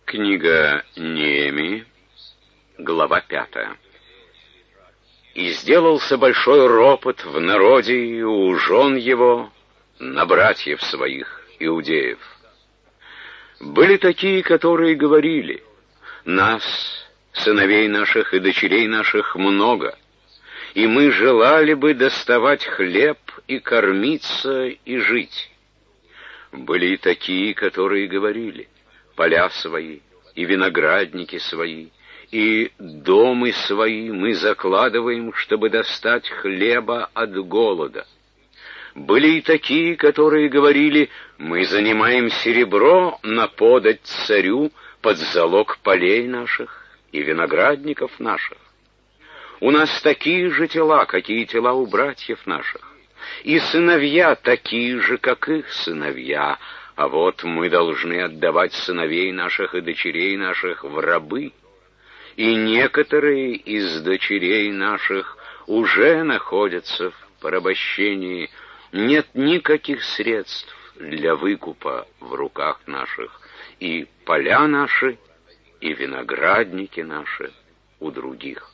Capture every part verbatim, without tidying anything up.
Книга Неемии, глава пятая. «И сделался большой ропот в народе и у жен его на братьев своих, иудеев. Были такие, которые говорили: нас, сыновей наших и дочерей наших, много, и мы желали бы доставать хлеб и кормиться и жить. Были и такие, которые говорили: поля свои и виноградники свои и домы свои мы закладываем, чтобы достать хлеба от голода. Были и такие, которые говорили: мы занимаем серебро на подать царю под залог полей наших и виноградников наших. У нас такие же тела, какие тела у братьев наших, и сыновья такие же, как их сыновья, а вот мы должны отдавать сыновей наших и дочерей наших в рабы, и некоторые из дочерей наших уже находятся в порабощении. Нет никаких средств для выкупа в руках наших, и поля наши, и виноградники наши у других».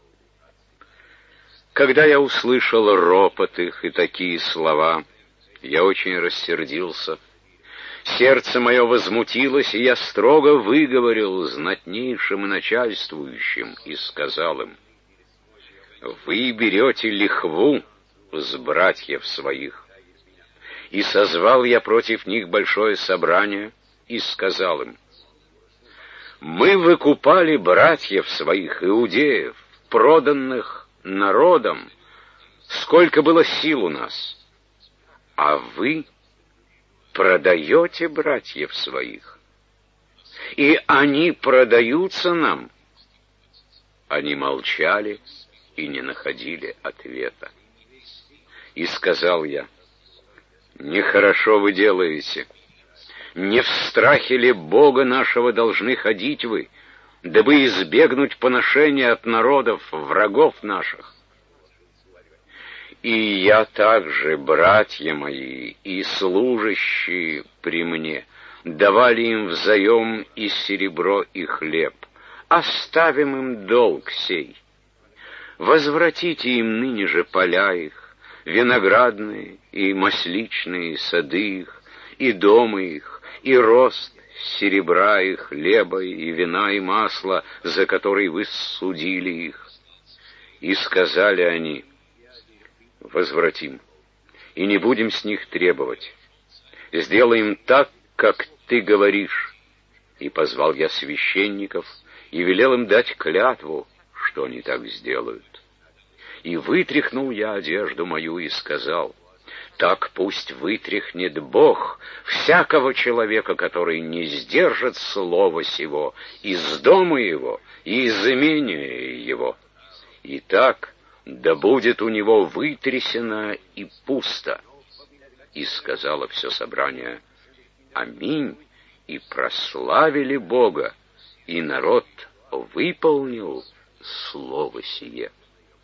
Когда я услышал ропот их и такие слова, я очень рассердился. Сердце мое возмутилось, и я строго выговорил знатнейшим и начальствующим и сказал им: «Вы берете лихву с братьев своих». И созвал я против них большое собрание и сказал им: «Мы выкупали братьев своих, иудеев, проданных народом, сколько было сил у нас, а вы продаете братьев своих, и они продаются нам». Они молчали и не находили ответа. И сказал я: «Нехорошо вы делаете. Не в страхе ли Бога нашего должны ходить вы, дабы избегнуть поношения от народов, врагов наших? И я также, братья мои и служащие при мне, давали им взаем и серебро, и хлеб. Оставим им долг сей. Возвратите им ныне же поля их, виноградные и масличные сады их, и дома их, и рост серебра и хлеба, и вина, и масла, за который вы судили их». И сказали они: «Возвратим, и не будем с них требовать. Сделаем так, как ты говоришь». И позвал я священников и велел им дать клятву, что они так сделают. И вытряхнул я одежду мою и сказал: «Так пусть вытряхнет Бог всякого человека, который не сдержит слова сего из дома его и из имения его. И так да будет у него вытрясено и пусто». И сказало все собрание: «Аминь», и прославили Бога, и народ выполнил слово сие.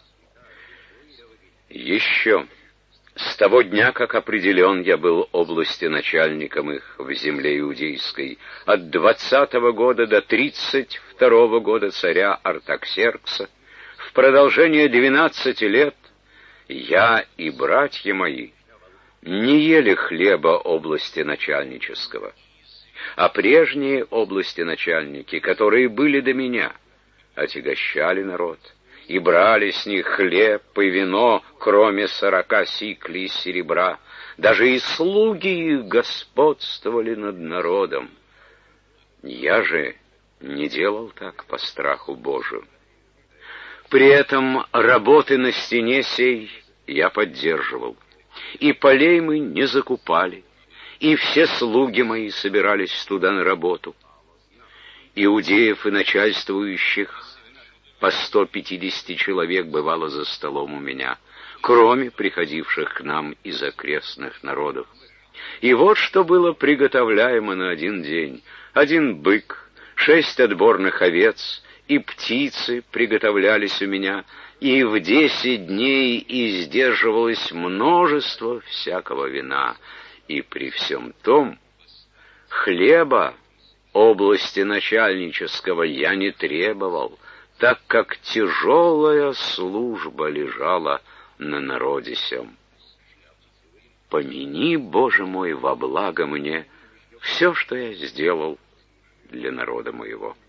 Еще с того дня, как определен я был области начальником их в земле иудейской, от двадцатого года до тридцать второго года царя Артаксеркса, в продолжение двенадцати лет, я и братья мои не ели хлеба области начальнического, а прежние области начальники, которые были до меня, отягощали народ и брали с них хлеб и вино, кроме сорока сиклей серебра. Даже и слуги их господствовали над народом. Я же не делал так по страху Божию. При этом работы на стене сей я поддерживал, и полей мы не закупали, и все слуги мои собирались туда на работу. Иудеев и начальствующих по сто пятидесяти человек бывало за столом у меня, кроме приходивших к нам из окрестных народов. И вот что было приготовляемо на один день: один бык, шесть отборных овец и птицы приготовлялись у меня, и в десять дней издерживалось множество всякого вина, и при всем том хлеба области начальнического я не требовал, так как тяжелая служба лежала на народе сём. Помяни, Боже мой, во благо мне все, что я сделал для народа моего.